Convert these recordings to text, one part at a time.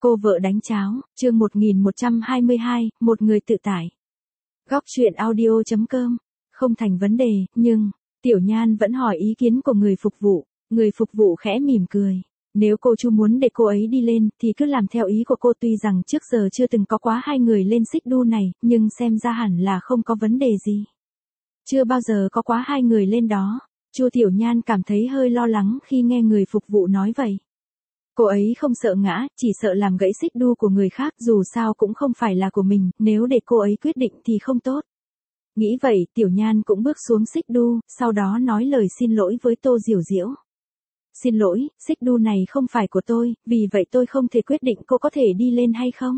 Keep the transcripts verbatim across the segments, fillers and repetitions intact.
Cô vợ đánh cháo, chương một nghìn một trăm hai mươi hai, một người tự tải. Góc truyện audio chấm com, không thành vấn đề, nhưng, Tiểu Nhan vẫn hỏi ý kiến của người phục vụ, người phục vụ khẽ mỉm cười. Nếu cô Chu muốn để cô ấy đi lên, thì cứ làm theo ý của cô, tuy rằng trước giờ chưa từng có quá hai người lên xích đu này, nhưng xem ra hẳn là không có vấn đề gì. Chưa bao giờ có quá hai người lên đó, Chu Tiểu Nhan cảm thấy hơi lo lắng khi nghe người phục vụ nói vậy. Cô ấy không sợ ngã, chỉ sợ làm gãy xích đu của người khác, dù sao cũng không phải là của mình, nếu để cô ấy quyết định thì không tốt. Nghĩ vậy, Tiểu Nhan cũng bước xuống xích đu, sau đó nói lời xin lỗi với Tô Diểu Diễu. Xin lỗi, xích đu này không phải của tôi, vì vậy tôi không thể quyết định cô có thể đi lên hay không.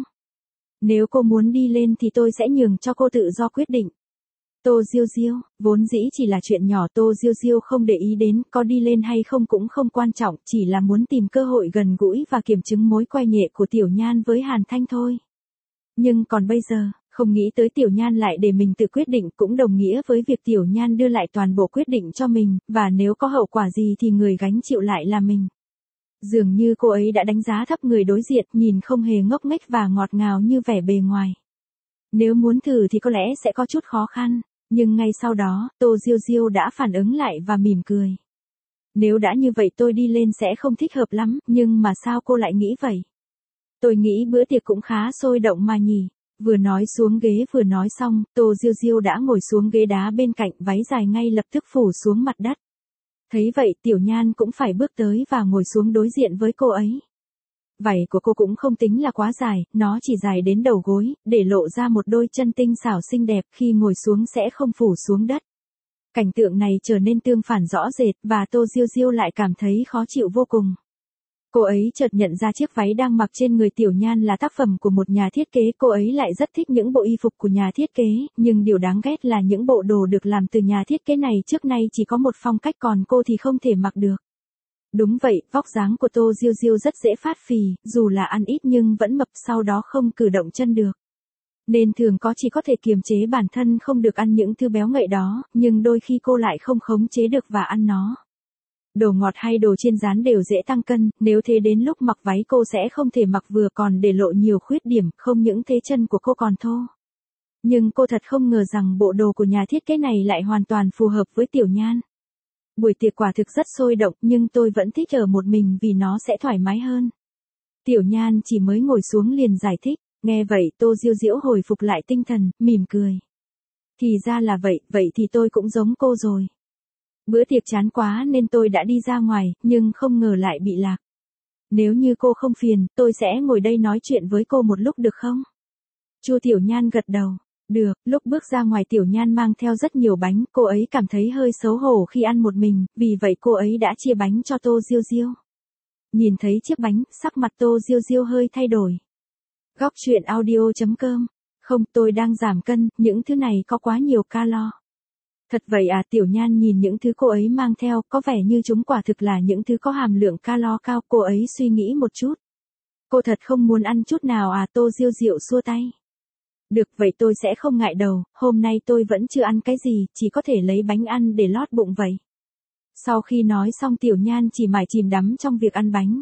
Nếu cô muốn đi lên thì tôi sẽ nhường cho cô tự do quyết định. Tô Diêu Diêu, vốn dĩ chỉ là chuyện nhỏ, Tô Diêu Diêu không để ý đến, có đi lên hay không cũng không quan trọng, chỉ là muốn tìm cơ hội gần gũi và kiểm chứng mối quan hệ của Tiểu Nhan với Hàn Thanh thôi. Nhưng còn bây giờ, không nghĩ tới Tiểu Nhan lại để mình tự quyết định, cũng đồng nghĩa với việc Tiểu Nhan đưa lại toàn bộ quyết định cho mình, và nếu có hậu quả gì thì người gánh chịu lại là mình. Dường như cô ấy đã đánh giá thấp người đối diện, nhìn không hề ngốc nghếch và ngọt ngào như vẻ bề ngoài. Nếu muốn thử thì có lẽ sẽ có chút khó khăn. Nhưng ngay sau đó, Tô Diêu Diêu đã phản ứng lại và mỉm cười. Nếu đã như vậy tôi đi lên sẽ không thích hợp lắm, nhưng mà sao cô lại nghĩ vậy? Tôi nghĩ bữa tiệc cũng khá sôi động mà nhỉ. Vừa nói xuống ghế vừa nói xong, Tô Diêu Diêu đã ngồi xuống ghế đá bên cạnh, váy dài ngay lập tức phủ xuống mặt đất. Thấy vậy, Tiểu Nhan cũng phải bước tới và ngồi xuống đối diện với cô ấy. Vảy của cô cũng không tính là quá dài, nó chỉ dài đến đầu gối, để lộ ra một đôi chân tinh xảo xinh đẹp, khi ngồi xuống sẽ không phủ xuống đất. Cảnh tượng này trở nên tương phản rõ rệt, và Tô Diêu Diêu lại cảm thấy khó chịu vô cùng. Cô ấy chợt nhận ra chiếc váy đang mặc trên người Tiểu Nhan là tác phẩm của một nhà thiết kế, cô ấy lại rất thích những bộ y phục của nhà thiết kế, nhưng điều đáng ghét là những bộ đồ được làm từ nhà thiết kế này trước nay chỉ có một phong cách, còn cô thì không thể mặc được. Đúng vậy, vóc dáng của Tô Diêu Diêu rất dễ phát phì, dù là ăn ít nhưng vẫn mập, sau đó không cử động chân được. Nên thường có chỉ có thể kiềm chế bản thân không được ăn những thứ béo ngậy đó, nhưng đôi khi cô lại không khống chế được và ăn nó. Đồ ngọt hay đồ chiên rán đều dễ tăng cân, nếu thế đến lúc mặc váy cô sẽ không thể mặc vừa, còn để lộ nhiều khuyết điểm, không những thế chân của cô còn thô. Nhưng cô thật không ngờ rằng bộ đồ của nhà thiết kế này lại hoàn toàn phù hợp với Tiểu Nhan. Buổi tiệc quả thực rất sôi động, nhưng tôi vẫn thích ở một mình vì nó sẽ thoải mái hơn. Tiểu Nhan chỉ mới ngồi xuống liền giải thích, nghe vậy Tô Diêu Diễu hồi phục lại tinh thần, mỉm cười. Thì ra là vậy, vậy thì tôi cũng giống cô rồi. Bữa tiệc chán quá nên tôi đã đi ra ngoài, nhưng không ngờ lại bị lạc. Nếu như cô không phiền, tôi sẽ ngồi đây nói chuyện với cô một lúc được không? Chu Tiểu Nhan gật đầu. Được, lúc bước ra ngoài Tiểu Nhan mang theo rất nhiều bánh, cô ấy cảm thấy hơi xấu hổ khi ăn một mình, vì vậy cô ấy đã chia bánh cho Tô Diêu Diêu. Nhìn thấy chiếc bánh, sắc mặt Tô Diêu Diêu hơi thay đổi. Góc truyện audio chấm com, không, tôi đang giảm cân, những thứ này có quá nhiều calo. Thật vậy à? Tiểu Nhan nhìn những thứ cô ấy mang theo, có vẻ như chúng quả thực là những thứ có hàm lượng calo cao, cô ấy suy nghĩ một chút. Cô thật không muốn ăn chút nào à? Tô Diêu Diệu xua tay. Được, vậy tôi sẽ không ngại đầu, hôm nay tôi vẫn chưa ăn cái gì, chỉ có thể lấy bánh ăn để lót bụng vậy. Sau khi nói xong Tiểu Nhan chỉ mải chìm đắm trong việc ăn bánh.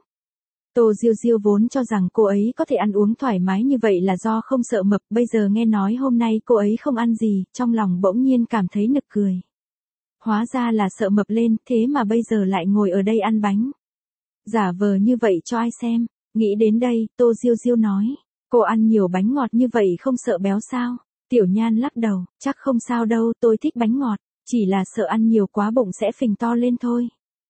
Tô Diêu Diêu vốn cho rằng cô ấy có thể ăn uống thoải mái như vậy là do không sợ mập, bây giờ nghe nói hôm nay cô ấy không ăn gì, trong lòng bỗng nhiên cảm thấy nực cười. Hóa ra là sợ mập lên, thế mà bây giờ lại ngồi ở đây ăn bánh. Giả vờ như vậy cho ai xem. Nghĩ đến đây, Tô Diêu Diêu nói. Cô ăn nhiều bánh ngọt như vậy không sợ béo sao? Tiểu Nhan lắc đầu, chắc không sao đâu, tôi thích bánh ngọt, chỉ là sợ ăn nhiều quá bụng sẽ phình to lên thôi.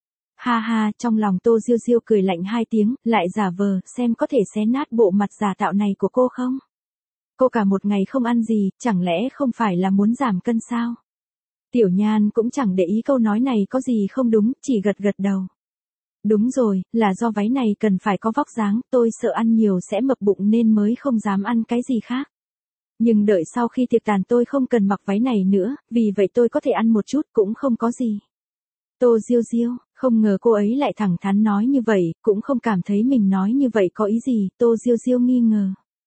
Ha ha, trong lòng Tô Diêu Diêu cười lạnh hai tiếng, lại giả vờ, xem có thể xé nát bộ mặt giả tạo này của cô không? Cô cả một ngày không ăn gì, chẳng lẽ không phải là muốn giảm cân sao? Tiểu Nhan cũng chẳng để ý câu nói này có gì không đúng, chỉ gật gật đầu. Đúng rồi, là do váy này cần phải có vóc dáng, tôi sợ ăn nhiều sẽ mập bụng nên mới không dám ăn cái gì khác. Nhưng đợi sau khi tiệc tàn tôi không cần mặc váy này nữa, vì vậy tôi có thể ăn một chút cũng không có gì. Tô Diêu Diêu, không ngờ cô ấy lại thẳng thắn nói như vậy, cũng không cảm thấy mình nói như vậy có ý gì, Tô Diêu Diêu nghi ngờ.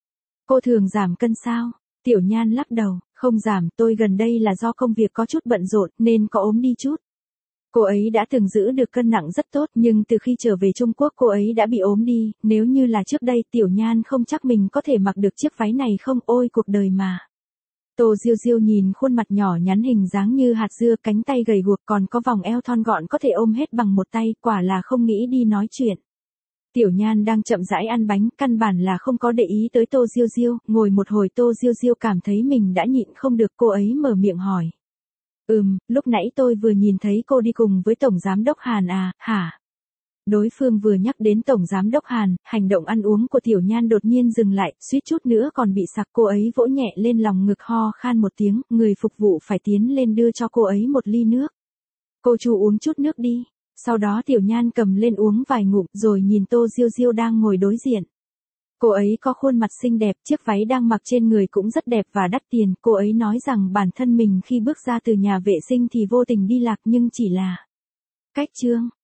Cô thường giảm cân sao? Tiểu Nhan lắc đầu, không giảm, tôi gần đây là do công việc có chút bận rộn nên có ốm đi chút. Cô ấy đã từng giữ được cân nặng rất tốt nhưng từ khi trở về Trung Quốc cô ấy đã bị ốm đi, nếu như là trước đây Tiểu Nhan không chắc mình có thể mặc được chiếc váy này không, ôi cuộc đời mà. Tô Diêu Diêu nhìn khuôn mặt nhỏ nhắn hình dáng như hạt dưa, cánh tay gầy guộc còn có vòng eo thon gọn có thể ôm hết bằng một tay, quả là không nghĩ đi nói chuyện. Tiểu Nhan đang chậm rãi ăn bánh, căn bản là không có để ý tới Tô Diêu Diêu, ngồi một hồi Tô Diêu Diêu cảm thấy mình đã nhịn không được, cô ấy mở miệng hỏi. Ừm, lúc nãy tôi vừa nhìn thấy cô đi cùng với Tổng Giám Đốc Hàn à, hả? Đối phương vừa nhắc đến Tổng Giám Đốc Hàn, hành động ăn uống của Tiểu Nhan đột nhiên dừng lại, suýt chút nữa còn bị sặc, cô ấy vỗ nhẹ lên lòng ngực ho khan một tiếng, người phục vụ phải tiến lên đưa cho cô ấy một ly nước. Cô chú uống chút nước đi. Sau đó Tiểu Nhan cầm lên uống vài ngụm rồi nhìn Tô Diêu Diêu đang ngồi đối diện. Cô ấy có khuôn mặt xinh đẹp, chiếc váy đang mặc trên người cũng rất đẹp và đắt tiền. Cô ấy nói rằng bản thân mình khi bước ra từ nhà vệ sinh thì vô tình đi lạc nhưng chỉ là cách chương.